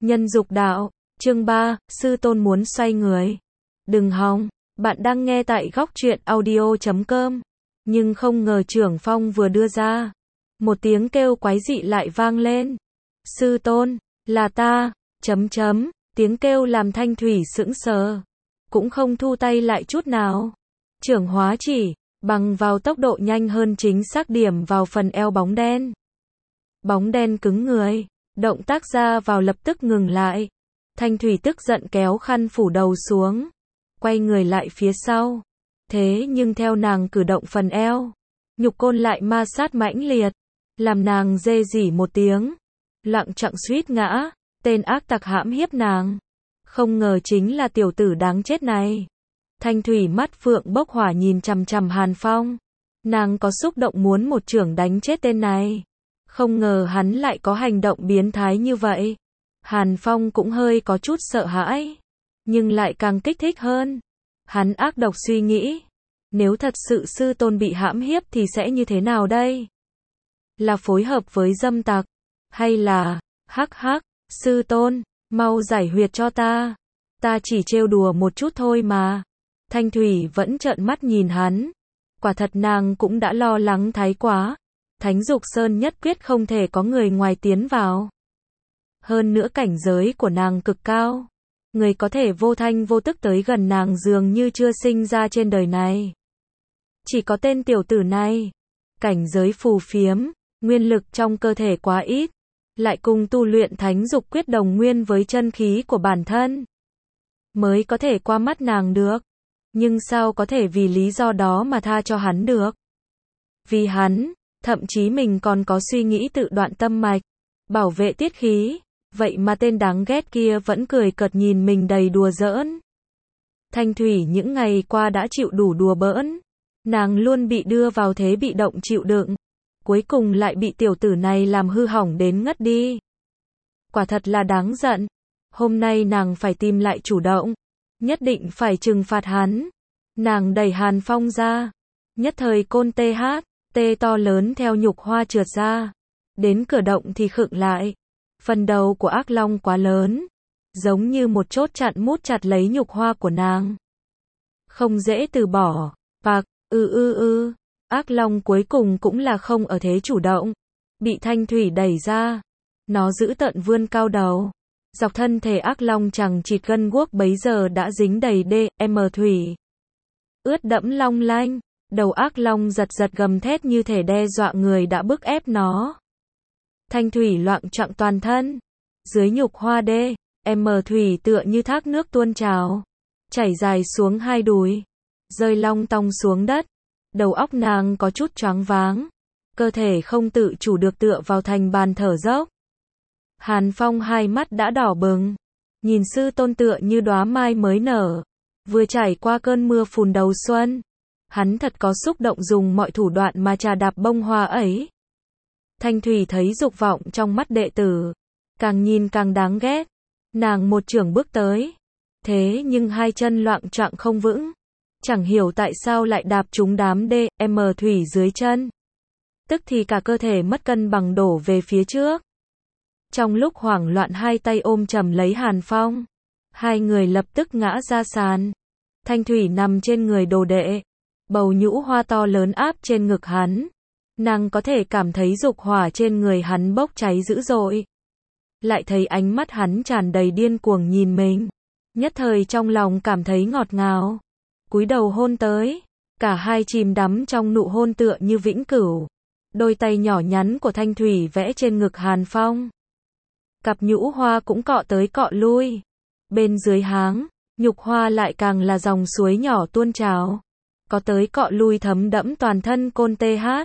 Nhân dục đạo, chương 3, sư tôn muốn xoay người. Đừng hòng, bạn đang nghe tại góc truyện audio.com. Nhưng không ngờ Trưởng Phong vừa đưa ra, một tiếng kêu quái dị lại vang lên. Sư tôn, là ta, tiếng kêu làm Thanh Thủy sững sờ, cũng không thu tay lại chút nào. Trưởng hóa chỉ, bằng vào tốc độ nhanh hơn chính xác điểm vào phần eo bóng đen. Bóng đen cứng người, động tác ra vào lập tức ngừng lại. Thanh Thủy tức giận kéo khăn phủ đầu xuống, quay người lại phía sau. Thế nhưng theo nàng cử động phần eo, nhục côn lại ma sát mãnh liệt, làm nàng rên rỉ một tiếng, loạng choạng suýt ngã. Tên ác tặc hãm hiếp nàng, không ngờ chính là tiểu tử đáng chết này. Thanh Thủy mắt phượng bốc hỏa nhìn chằm chằm Hàn Phong, nàng có xúc động muốn một chưởng đánh chết tên này. Không ngờ hắn lại có hành động biến thái như vậy. Hàn Phong cũng hơi có chút sợ hãi, nhưng lại càng kích thích hơn. Hắn ác độc suy nghĩ, nếu thật sự sư tôn bị hãm hiếp thì sẽ như thế nào đây? Là phối hợp với dâm tặc, hay là, hắc, sư tôn, mau giải huyệt cho ta. Ta chỉ trêu đùa một chút thôi mà. Thanh Thủy vẫn trợn mắt nhìn hắn. Quả thật nàng cũng đã lo lắng thái quá. Thánh Dục Sơn nhất quyết không thể có người ngoài tiến vào. Hơn nữa cảnh giới của nàng cực cao. Người có thể vô thanh vô tức tới gần nàng dường như chưa sinh ra trên đời này. Chỉ có tên tiểu tử này. Cảnh giới phù phiếm, nguyên lực trong cơ thể quá ít. Lại cùng tu luyện thánh dục quyết đồng nguyên với chân khí của bản thân. Mới có thể qua mắt nàng được. Nhưng sao có thể vì lý do đó mà tha cho hắn được? Vì hắn, thậm chí mình còn có suy nghĩ tự đoạn tâm mạch, bảo vệ tiết khí. Vậy mà tên đáng ghét kia vẫn cười cợt nhìn mình đầy đùa giỡn. Thanh Thủy những ngày qua đã chịu đủ đùa bỡn. Nàng luôn bị đưa vào thế bị động chịu đựng. Cuối cùng lại bị tiểu tử này làm hư hỏng đến ngất đi. Quả thật là đáng giận. Hôm nay nàng phải tìm lại chủ động. Nhất định phải trừng phạt hắn. Nàng đẩy Hàn Phong ra. Nhất thời côn tê to lớn theo nhục hoa trượt ra. Đến cửa động thì khựng lại. Phần đầu của ác long quá lớn. Giống như một chốt chặn mút chặt lấy nhục hoa của nàng. Không dễ từ bỏ. Bạc, ác long cuối cùng cũng là không ở thế chủ động. Bị Thanh Thủy đẩy ra. Nó giữ tợn vươn cao đầu. Dọc thân thể ác long chằng chịt gân guốc bấy giờ đã dính đầy thủy. Ướt đẫm long lanh. Đầu ác long giật gầm thét như thể đe dọa người đã bức ép nó. Thanh Thủy loạng choạng toàn thân. Dưới nhục hoa thủy tựa như thác nước tuôn trào. Chảy dài xuống hai đùi. Rơi long tong xuống đất. Đầu óc nàng có chút choáng váng. Cơ thể không tự chủ được tựa vào thành bàn thở dốc. Hàn Phong hai mắt đã đỏ bừng. Nhìn sư tôn tựa như đóa mai mới nở. Vừa trải qua cơn mưa phùn đầu xuân. Hắn thật có xúc động dùng mọi thủ đoạn mà trà đạp bông hoa ấy. Thanh Thủy thấy dục vọng trong mắt đệ tử. Càng nhìn càng đáng ghét. Nàng một chưởng bước tới. Thế nhưng hai chân loạng choạng không vững. Chẳng hiểu tại sao lại đạp trúng đám thủy dưới chân. Tức thì cả cơ thể mất cân bằng đổ về phía trước. Trong lúc hoảng loạn hai tay ôm chầm lấy Hàn Phong. Hai người lập tức ngã ra sàn. Thanh Thủy nằm trên người đồ đệ. Bầu nhũ hoa to lớn áp trên ngực hắn. Nàng có thể cảm thấy dục hỏa trên người hắn bốc cháy dữ dội. Lại thấy ánh mắt hắn tràn đầy điên cuồng nhìn mình. Nhất thời trong lòng cảm thấy ngọt ngào. Cúi đầu hôn tới. Cả hai chìm đắm trong nụ hôn tựa như vĩnh cửu. Đôi tay nhỏ nhắn của Thanh Thủy vẽ trên ngực Hàn Phong. Cặp nhũ hoa cũng cọ tới cọ lui. Bên dưới háng, nhục hoa lại càng là dòng suối nhỏ tuôn trào. Có tới cọ lui thấm đẫm toàn thân côn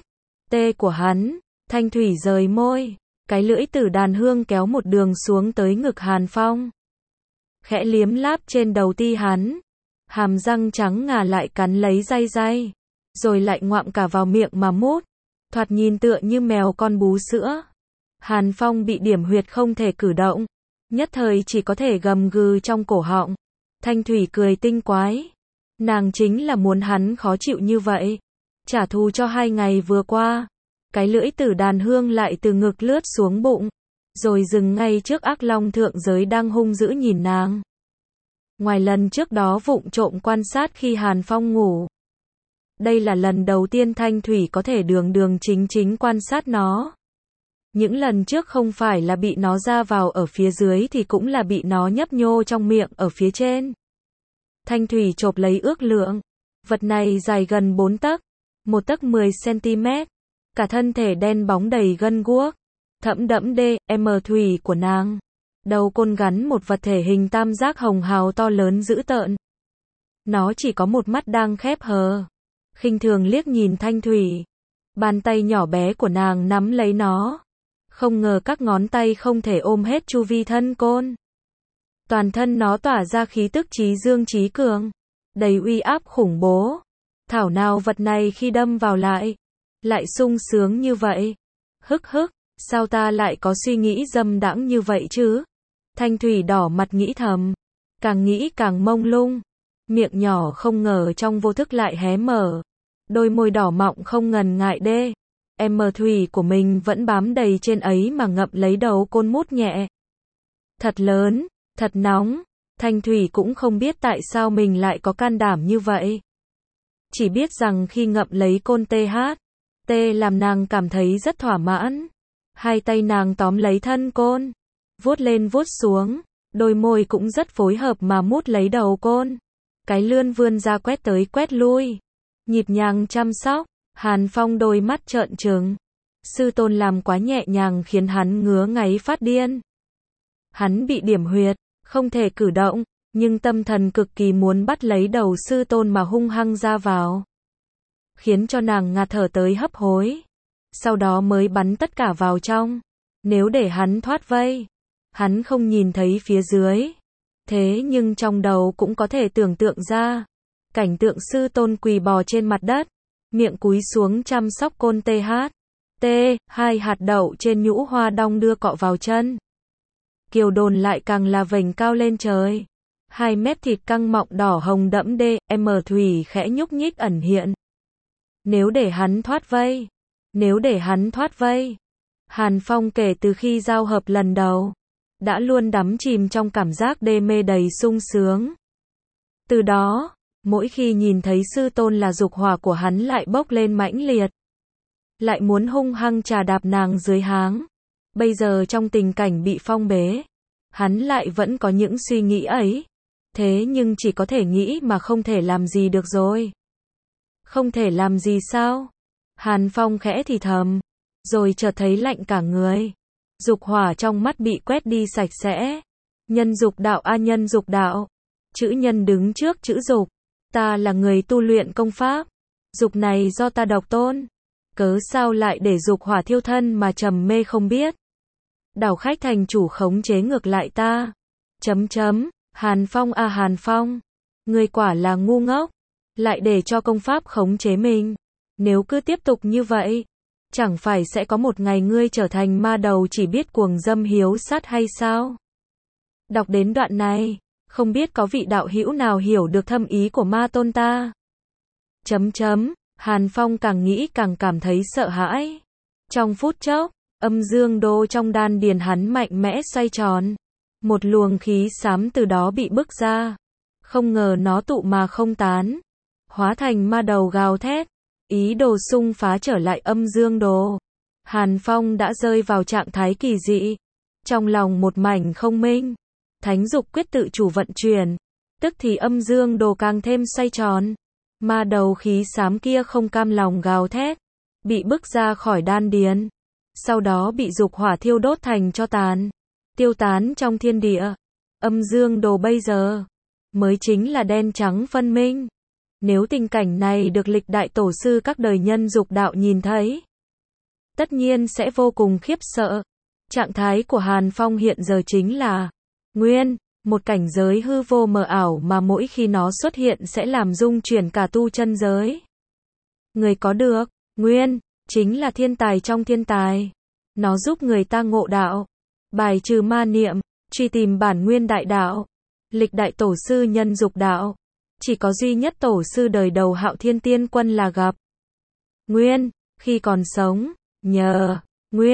tê của hắn. Thanh Thủy rời môi. Cái lưỡi tử đàn hương kéo một đường xuống tới ngực Hàn Phong. Khẽ liếm láp trên đầu ti hắn. Hàm răng trắng ngà lại cắn lấy day. Rồi lại ngoạm cả vào miệng mà mút. Thoạt nhìn tựa như mèo con bú sữa. Hàn Phong bị điểm huyệt không thể cử động. Nhất thời chỉ có thể gầm gừ trong cổ họng. Thanh Thủy cười tinh quái. Nàng chính là muốn hắn khó chịu như vậy. Trả thù cho 2 ngày vừa qua. Cái lưỡi tử đàn hương lại từ ngực lướt xuống bụng. rồi dừng ngay trước ác long thượng giới đang hung dữ nhìn nàng. Ngoài lần trước đó vụng trộm quan sát khi Hàn Phong ngủ, đây là lần đầu tiên Thanh Thủy có thể đường đường chính chính quan sát nó. Những lần trước không phải là bị nó ra vào ở phía dưới thì cũng là bị nó nhấp nhô trong miệng ở phía trên. Thanh Thủy chộp lấy ước lượng. Vật này dài gần 4 tấc, 1 tấc 10 cm. Cả thân thể đen bóng đầy gân guốc, thẫm đẫm DM thủy của nàng. Đầu côn gắn một vật thể hình tam giác hồng hào to lớn dữ tợn. Nó chỉ có một mắt đang khép hờ. Khinh thường liếc nhìn Thanh Thủy. Bàn tay nhỏ bé của nàng nắm lấy nó. Không ngờ các ngón tay không thể ôm hết chu vi thân côn. Toàn thân nó tỏa ra khí tức chí dương chí cường, đầy uy áp khủng bố. Thảo nào vật này khi đâm vào lại sung sướng như vậy. Hức hức, sao ta lại có suy nghĩ dâm đãng như vậy chứ? Thanh Thủy đỏ mặt nghĩ thầm, càng nghĩ càng mông lung. Miệng nhỏ không ngờ trong vô thức lại hé mở. Đôi môi đỏ mọng không ngần ngại thủy của mình vẫn bám đầy trên ấy mà ngậm lấy đầu côn mút nhẹ. Thật lớn, thật nóng. Thanh Thủy cũng không biết tại sao mình lại có can đảm như vậy. Chỉ biết rằng khi ngậm lấy côn THT làm nàng cảm thấy rất thỏa mãn. Hai tay nàng tóm lấy thân côn, vuốt lên vuốt xuống, đôi môi cũng rất phối hợp mà mút lấy đầu côn. Cái lươn vươn ra quét tới quét lui, nhịp nhàng chăm sóc. Hàn Phong đôi mắt trợn trừng. Sư tôn làm quá nhẹ nhàng khiến hắn ngứa ngáy phát điên. Hắn bị điểm huyệt, không thể cử động, nhưng tâm thần cực kỳ muốn bắt lấy đầu sư tôn mà hung hăng ra vào. Khiến cho nàng ngạt thở tới hấp hối. Sau đó mới bắn tất cả vào trong. Nếu để hắn thoát vây, hắn không nhìn thấy phía dưới. Thế nhưng trong đầu cũng có thể tưởng tượng ra. Cảnh tượng sư tôn quỳ bò trên mặt đất, miệng cúi xuống chăm sóc côn THT, 2 hạt đậu trên nhũ hoa đong đưa cọ vào chân. Kiều đồn lại càng là vành cao lên trời. 2 mép thịt căng mọng đỏ hồng đẫm DM thủy khẽ nhúc nhích ẩn hiện. Nếu để hắn thoát vây, nếu để hắn thoát vây. Hàn Phong kể từ khi giao hợp lần đầu, đã luôn đắm chìm trong cảm giác đê mê đầy sung sướng. Từ đó, mỗi khi nhìn thấy sư tôn là dục hỏa của hắn lại bốc lên mãnh liệt. Lại muốn hung hăng trà đạp nàng dưới háng. Bây giờ trong tình cảnh bị phong bế, hắn lại vẫn có những suy nghĩ ấy. Thế nhưng chỉ có thể nghĩ mà không thể làm gì được rồi. Không thể làm gì sao? Hàn Phong khẽ thì thầm, rồi chợt thấy lạnh cả người. Dục hỏa trong mắt bị quét đi sạch sẽ. Nhân dục đạo a nhân dục đạo. Chữ nhân đứng trước chữ dục. Ta là người tu luyện công pháp. Dục này do ta độc tôn. Cớ sao lại để dục hỏa thiêu thân mà trầm mê không biết. Đảo khách thành chủ khống chế ngược lại ta. Hàn Phong à Hàn Phong. Ngươi quả là ngu ngốc. Lại để cho công pháp khống chế mình. Nếu cứ tiếp tục như vậy, chẳng phải sẽ có một ngày ngươi trở thành ma đầu chỉ biết cuồng dâm hiếu sát hay sao? Đọc đến đoạn này, không biết có vị đạo hữu nào hiểu được thâm ý của ma tôn ta? Hàn Phong càng nghĩ càng cảm thấy sợ hãi. Trong phút chốc, âm dương đô trong đan điền hắn mạnh mẽ xoay tròn. Một luồng khí xám từ đó bị bức ra. Không ngờ nó tụ mà không tán. Hóa thành ma đầu gào thét. Ý đồ xung phá trở lại âm dương đồ. Hàn Phong đã rơi vào trạng thái kỳ dị. Trong lòng một mảnh không minh. Thánh dục quyết tự chủ vận chuyển. Tức thì âm dương đồ càng thêm xoay tròn. Ma đầu khí xám kia không cam lòng gào thét. Bị bức ra khỏi đan điền. Sau đó bị dục hỏa thiêu đốt thành tro tàn. Tiêu tán trong thiên địa. Âm dương đồ bây giờ mới chính là đen trắng phân minh. Nếu tình cảnh này được lịch đại tổ sư các đời nhân dục đạo nhìn thấy, tất nhiên sẽ vô cùng khiếp sợ. Trạng thái của Hàn Phong hiện giờ chính là nguyên, một cảnh giới hư vô mờ ảo mà mỗi khi nó xuất hiện sẽ làm rung chuyển cả tu chân giới. Người có được nguyên, chính là thiên tài trong thiên tài. Nó giúp người ta ngộ đạo, bài trừ ma niệm, truy tìm bản nguyên đại đạo. Lịch đại tổ sư nhân dục đạo, chỉ có duy nhất tổ sư đời đầu Hạo Thiên Tiên Quân là gặp nguyên, khi còn sống, nhờ nguyên,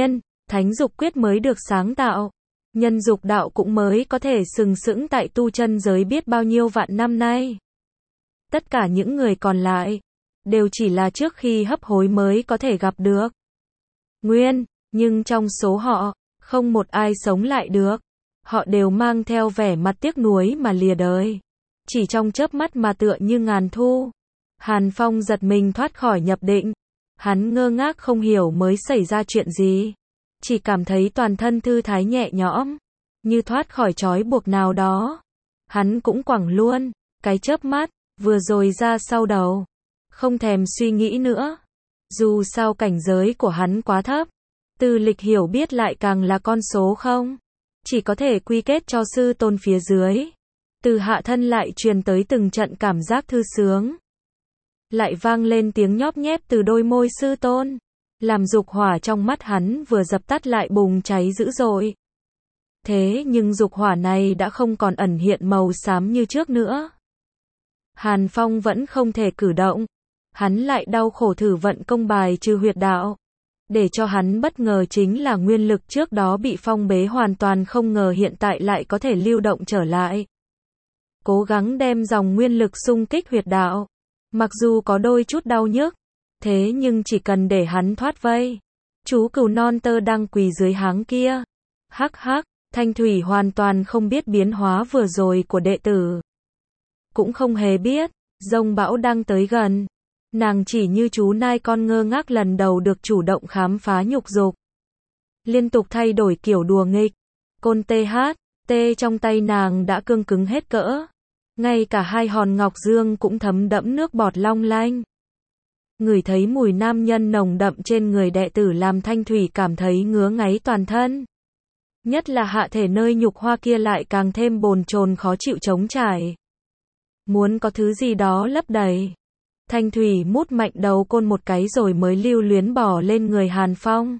thánh dục quyết mới được sáng tạo. Nhân dục đạo cũng mới có thể sừng sững tại tu chân giới biết bao nhiêu vạn năm nay. Tất cả những người còn lại, đều chỉ là trước khi hấp hối mới có thể gặp được. Nguyên, nhưng trong số họ, không một ai sống lại được. Họ đều mang theo vẻ mặt tiếc nuối mà lìa đời. Chỉ trong chớp mắt mà tựa như ngàn thu. Hàn Phong giật mình thoát khỏi nhập định. Hắn ngơ ngác không hiểu mới xảy ra chuyện gì. Chỉ cảm thấy toàn thân thư thái nhẹ nhõm, như thoát khỏi trói buộc nào đó. Hắn cũng quẳng luôn cái chớp mắt vừa rồi ra sau đầu, không thèm suy nghĩ nữa. Dù sao cảnh giới của hắn quá thấp, tư lịch hiểu biết lại càng là con số không. Chỉ có thể quy kết cho sư tôn phía dưới. Từ hạ thân lại truyền tới từng trận cảm giác thư sướng. Lại vang lên tiếng nhóp nhép từ đôi môi sư tôn. Làm dục hỏa trong mắt hắn vừa dập tắt lại bùng cháy dữ dội. Thế nhưng dục hỏa này đã không còn ẩn hiện màu xám như trước nữa. Hàn Phong vẫn không thể cử động. Hắn lại đau khổ thử vận công bài trừ huyệt đạo. Để cho hắn bất ngờ chính là nguyên lực trước đó bị phong bế hoàn toàn không ngờ hiện tại lại có thể lưu động trở lại. Cố gắng đem dòng nguyên lực xung kích huyệt đạo. Mặc dù có đôi chút đau nhức, thế nhưng chỉ cần để hắn thoát vây. Chú cừu non tơ đang quỳ dưới háng kia. Hắc hắc, Thanh Thủy hoàn toàn không biết biến hóa vừa rồi của đệ tử. Cũng không hề biết, dông bão đang tới gần. Nàng chỉ như chú nai con ngơ ngác lần đầu được chủ động khám phá nhục dục. Liên tục thay đổi kiểu đùa nghịch. Côn THT trong tay nàng đã cương cứng hết cỡ. Ngay cả hai hòn ngọc dương cũng thấm đẫm nước bọt long lanh. Ngửi thấy mùi nam nhân nồng đậm trên người đệ tử làm Thanh Thủy cảm thấy ngứa ngáy toàn thân. Nhất là hạ thể nơi nhục hoa kia lại càng thêm bồn chồn khó chịu trống trải. Muốn có thứ gì đó lấp đầy. Thanh Thủy mút mạnh đầu côn một cái rồi mới lưu luyến bỏ lên người Hàn Phong.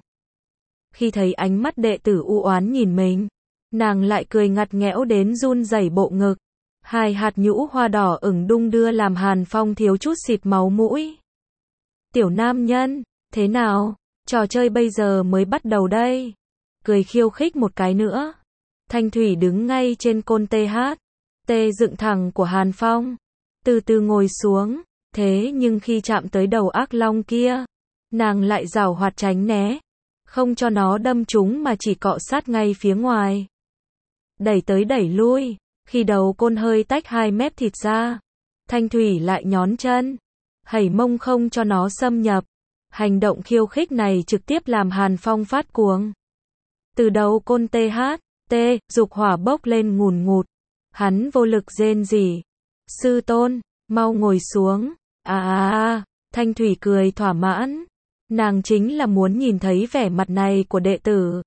Khi thấy ánh mắt đệ tử u oán nhìn mình, nàng lại cười ngặt nghẽo đến run rẩy bộ ngực. Hai hạt nhũ hoa đỏ ửng đung đưa làm Hàn Phong thiếu chút xịt máu mũi. Tiểu nam nhân, thế nào? Trò chơi bây giờ mới bắt đầu đây. Cười khiêu khích một cái nữa. Thanh Thủy đứng ngay trên côn THT dựng thẳng của Hàn Phong. Từ từ ngồi xuống. Thế nhưng khi chạm tới đầu ác long kia, nàng lại giảo hoạt tránh né. Không cho nó đâm trúng mà chỉ cọ sát ngay phía ngoài. Đẩy tới đẩy lui. Khi đầu côn hơi tách hai mép thịt ra, Thanh Thủy lại nhón chân, hẩy mông không cho nó xâm nhập. Hành động khiêu khích này trực tiếp làm Hàn Phong phát cuồng. Từ đầu côn THT, dục hỏa bốc lên ngùn ngụt. Hắn vô lực rên rỉ. Sư tôn, mau ngồi xuống. Thanh Thủy cười thỏa mãn. Nàng chính là muốn nhìn thấy vẻ mặt này của đệ tử.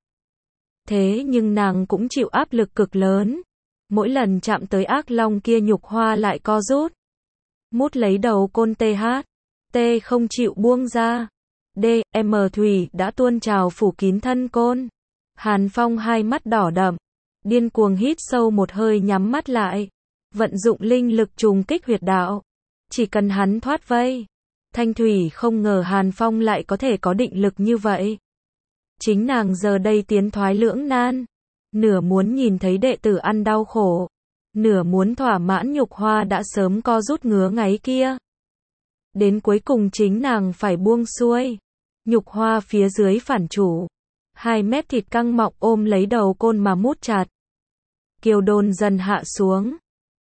Thế nhưng nàng cũng chịu áp lực cực lớn. Mỗi lần chạm tới ác long kia nhục hoa lại co rút. Mút lấy đầu côn THT không chịu buông ra. Thủy đã tuôn trào phủ kín thân côn. Hàn Phong hai mắt đỏ đậm. Điên cuồng hít sâu một hơi nhắm mắt lại. Vận dụng linh lực trùng kích huyệt đạo. Chỉ cần hắn thoát vây. Thanh Thủy không ngờ Hàn Phong lại có thể có định lực như vậy. Chính nàng giờ đây tiến thoái lưỡng nan. Nửa muốn nhìn thấy đệ tử ăn đau khổ. Nửa muốn thỏa mãn nhục hoa đã sớm co rút ngứa ngáy kia. Đến cuối cùng chính nàng phải buông xuôi. Nhục hoa phía dưới phản chủ. Hai mép thịt căng mọng ôm lấy đầu côn mà mút chặt. Kiều đồn dần hạ xuống.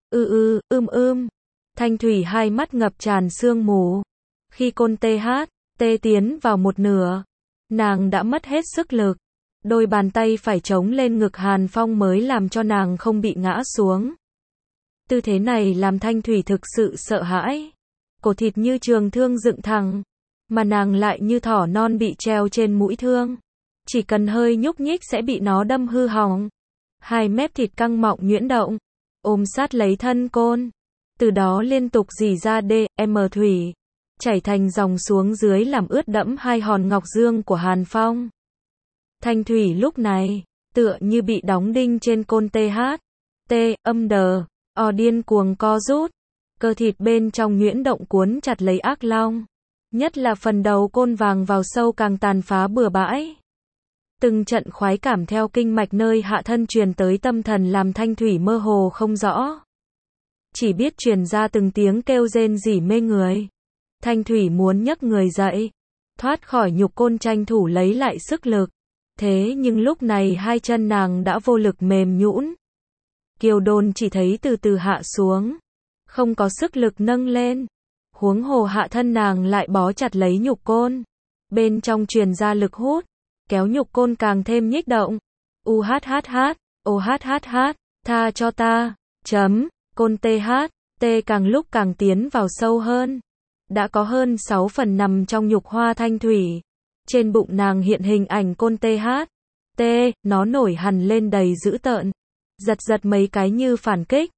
Thanh Thủy hai mắt ngập tràn sương mù. Khi côn THT tiến vào một nửa, nàng đã mất hết sức lực. Đôi bàn tay phải chống lên ngực Hàn Phong mới làm cho nàng không bị ngã xuống. Tư thế này làm Thanh Thủy thực sự sợ hãi. Cổ thịt như trường thương dựng thẳng, mà nàng lại như thỏ non bị treo trên mũi thương. Chỉ cần hơi nhúc nhích sẽ bị nó đâm hư hỏng. Hai mép thịt căng mọng nhuyễn động, ôm sát lấy thân côn. Từ đó liên tục rỉ ra thủy, chảy thành dòng xuống dưới làm ướt đẫm hai hòn ngọc dương của Hàn Phong. Thanh Thủy lúc này, tựa như bị đóng đinh trên côn THT, điên cuồng co rút. Cơ thịt bên trong nhuyễn động cuốn chặt lấy ác long. Nhất là phần đầu côn vàng vào sâu càng tàn phá bừa bãi. Từng trận khoái cảm theo kinh mạch nơi hạ thân truyền tới tâm thần làm Thanh Thủy mơ hồ không rõ. Chỉ biết truyền ra từng tiếng kêu rên rỉ mê người. Thanh Thủy muốn nhấc người dậy, thoát khỏi nhục côn tranh thủ lấy lại sức lực. Thế nhưng lúc này hai chân nàng đã vô lực mềm nhũn. Kiều Đồn chỉ thấy từ từ hạ xuống, không có sức lực nâng lên. Huống hồ hạ thân nàng lại bó chặt lấy nhục côn. Bên trong truyền ra lực hút, kéo nhục côn càng thêm nhích động. Tha cho ta. Côn TH càng lúc càng tiến vào sâu hơn. Đã có hơn 6 phần nằm trong nhục hoa Thanh Thủy. Trên bụng nàng hiện hình ảnh côn TH. Nó nổi hằn lên đầy dữ tợn. Giật mấy cái như phản kích.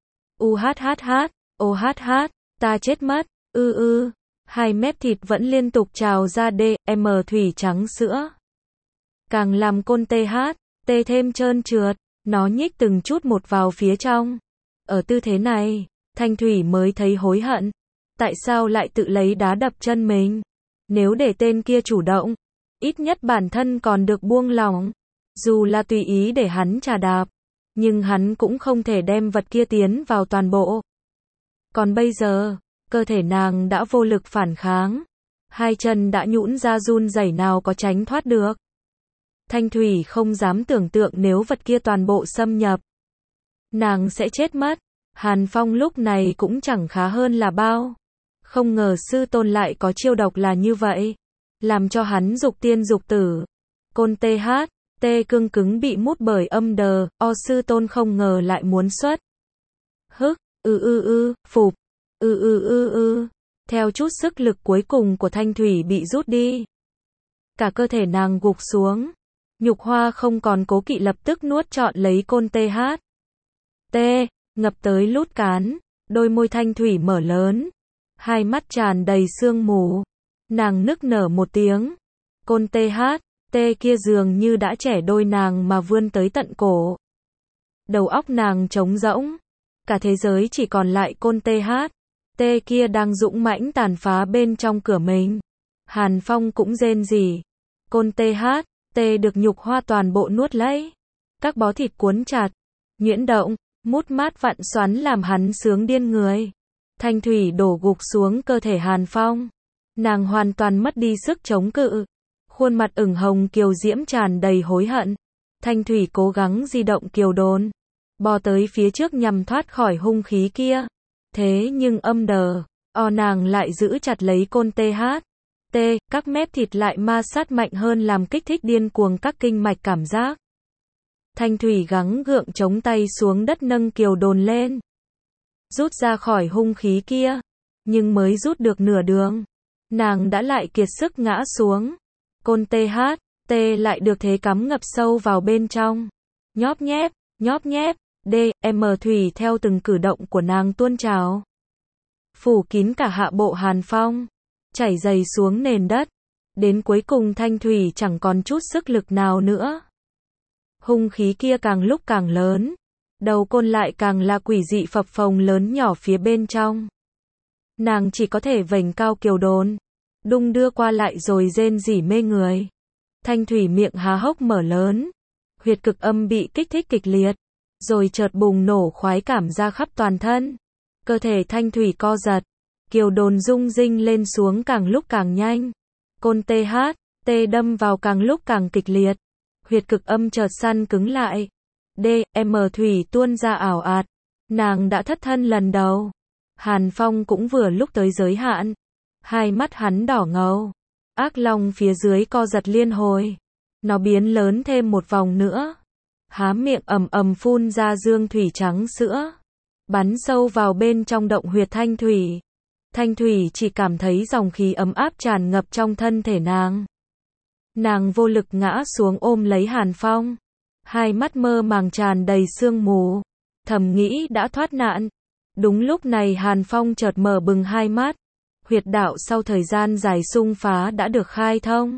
Ta chết mất. Hai mép thịt vẫn liên tục trào ra thủy trắng sữa. Càng làm côn TH thêm trơn trượt. Nó nhích từng chút một vào phía trong. Ở tư thế này, Thanh Thủy mới thấy hối hận. Tại sao lại tự lấy đá đập chân mình? Nếu để tên kia chủ động, ít nhất bản thân còn được buông lỏng. Dù là tùy ý để hắn chà đạp, nhưng hắn cũng không thể đem vật kia tiến vào toàn bộ. Còn bây giờ, cơ thể nàng đã vô lực phản kháng. Hai chân đã nhũn ra run rẩy nào có tránh thoát được. Thanh Thủy không dám tưởng tượng nếu vật kia toàn bộ xâm nhập. Nàng sẽ chết mất. Hàn Phong lúc này cũng chẳng khá hơn là bao. Không ngờ sư tôn lại có chiêu độc là như vậy. Làm cho hắn dục tiên dục tử. Côn TH cương cứng bị mút bởi âm đờ. Sư tôn không ngờ lại muốn xuất. Phục. Theo chút sức lực cuối cùng của Thanh Thủy bị rút đi. Cả cơ thể nàng gục xuống. Nhục hoa không còn cố kỵ lập tức nuốt trọn lấy côn TH. Ngập tới lút cán. Đôi môi Thanh Thủy mở lớn. Hai mắt tràn đầy sương mù. Nàng nức nở một tiếng. Côn TH kia dường như đã trẻ đôi nàng mà vươn tới tận cổ. Đầu óc nàng trống rỗng. Cả thế giới chỉ còn lại côn TH kia đang dũng mãnh tàn phá bên trong cửa mình. Hàn Phong cũng rên rỉ. Côn TH được nhục hoa toàn bộ nuốt lấy. Các bó thịt cuốn chặt, nhuyễn động, mút mát vặn xoắn làm hắn sướng điên người. Thanh Thủy đổ gục xuống cơ thể Hàn Phong. Nàng hoàn toàn mất đi sức chống cự. Khuôn mặt ửng hồng kiều diễm tràn đầy hối hận. Thanh Thủy cố gắng di động Kiều Đồn, bò tới phía trước nhằm thoát khỏi hung khí kia. Thế nhưng âm đờ, nàng lại giữ chặt lấy côn TH. Các mép thịt lại ma sát mạnh hơn làm kích thích điên cuồng các kinh mạch cảm giác. Thanh Thủy gắng gượng chống tay xuống đất nâng Kiều Đồn lên. Rút ra khỏi hung khí kia. Nhưng mới rút được nửa đường. Nàng đã lại kiệt sức ngã xuống. Côn TH lại được thế cắm ngập sâu vào bên trong. Nhóp nhép. Thủy theo từng cử động của nàng tuôn trào. Phủ kín cả hạ bộ Hàn Phong. Chảy dày xuống nền đất. Đến cuối cùng Thanh Thủy chẳng còn chút sức lực nào nữa. Hung khí kia càng lúc càng lớn. Đầu côn lại càng là quỷ dị phập phồng lớn nhỏ phía bên trong. Nàng chỉ có thể vểnh cao Kiều Đồn, đung đưa qua lại rồi rên rỉ mê người. Thanh Thủy miệng há hốc mở lớn. Huyệt cực âm bị kích thích kịch liệt. Rồi chợt bùng nổ khoái cảm ra khắp toàn thân. Cơ thể Thanh Thủy co giật. Kiều Đồn rung rinh lên xuống càng lúc càng nhanh. Côn TH đâm vào càng lúc càng kịch liệt. Huyệt cực âm chợt săn cứng lại. Thủy tuôn ra ảo ạt. Nàng đã thất thân lần đầu. Hàn Phong cũng vừa lúc tới giới hạn. Hai mắt hắn đỏ ngầu. Ác long phía dưới co giật liên hồi. Nó biến lớn thêm một vòng nữa. Há miệng ầm phun ra dương thủy trắng sữa. Bắn sâu vào bên trong động huyệt Thanh Thủy. Thanh Thủy chỉ cảm thấy dòng khí ấm áp tràn ngập trong thân thể nàng. Nàng vô lực ngã xuống ôm lấy Hàn Phong. Hai mắt mơ màng tràn đầy sương mù. Thầm nghĩ đã thoát nạn. Đúng lúc này Hàn Phong chợt mở bừng hai mắt. Huyệt đạo sau thời gian dài xung phá đã được khai thông.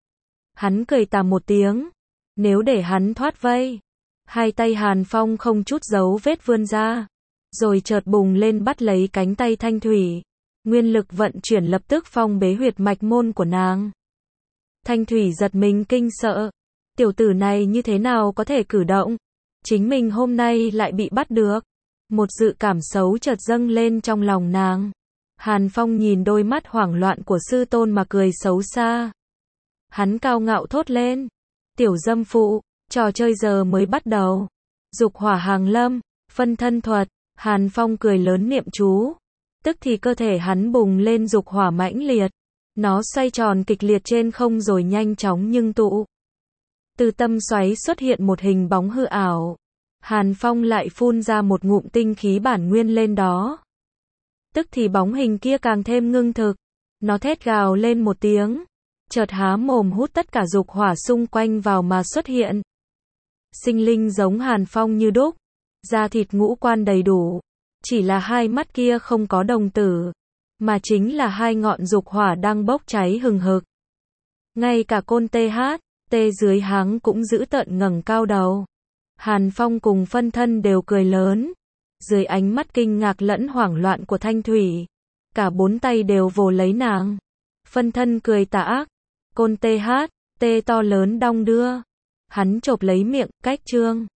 Hắn cười tà một tiếng. Nếu để hắn thoát vây. Hai tay Hàn Phong không chút dấu vết vươn ra. Rồi chợt bùng lên bắt lấy cánh tay Thanh Thủy. Nguyên lực vận chuyển lập tức phong bế huyệt mạch môn của nàng. Thanh Thủy giật mình kinh sợ. Tiểu tử này như thế nào có thể cử động? Chính mình hôm nay lại bị bắt được. Một dự cảm xấu chợt dâng lên trong lòng nàng. Hàn Phong nhìn đôi mắt hoảng loạn của sư tôn mà cười xấu xa. Hắn cao ngạo thốt lên. Tiểu dâm phụ, trò chơi giờ mới bắt đầu. Dục hỏa hàng lâm, phân thân thuật. Hàn Phong cười lớn niệm chú. Tức thì cơ thể hắn bùng lên dục hỏa mãnh liệt. Nó xoay tròn kịch liệt trên không rồi nhanh chóng nhưng tụ. Từ tâm xoáy xuất hiện một hình bóng hư ảo. Hàn Phong lại phun ra một ngụm tinh khí bản nguyên lên đó. Tức thì bóng hình kia càng thêm ngưng thực. Nó thét gào lên một tiếng. Chợt há mồm hút tất cả dục hỏa xung quanh vào mà xuất hiện. Sinh linh giống Hàn Phong như đúc. Da thịt ngũ quan đầy đủ. Chỉ là hai mắt kia không có đồng tử. Mà chính là hai ngọn dục hỏa đang bốc cháy hừng hực. Ngay cả côn tê dưới háng cũng giữ tợn ngẩng cao đầu. Hàn Phong cùng phân thân đều cười lớn. Dưới ánh mắt kinh ngạc lẫn hoảng loạn của Thanh Thủy. Cả bốn tay đều vồ lấy nàng. Phân thân cười tà ác. Côn tê to lớn đong đưa. Hắn chộp lấy miệng, cách trương.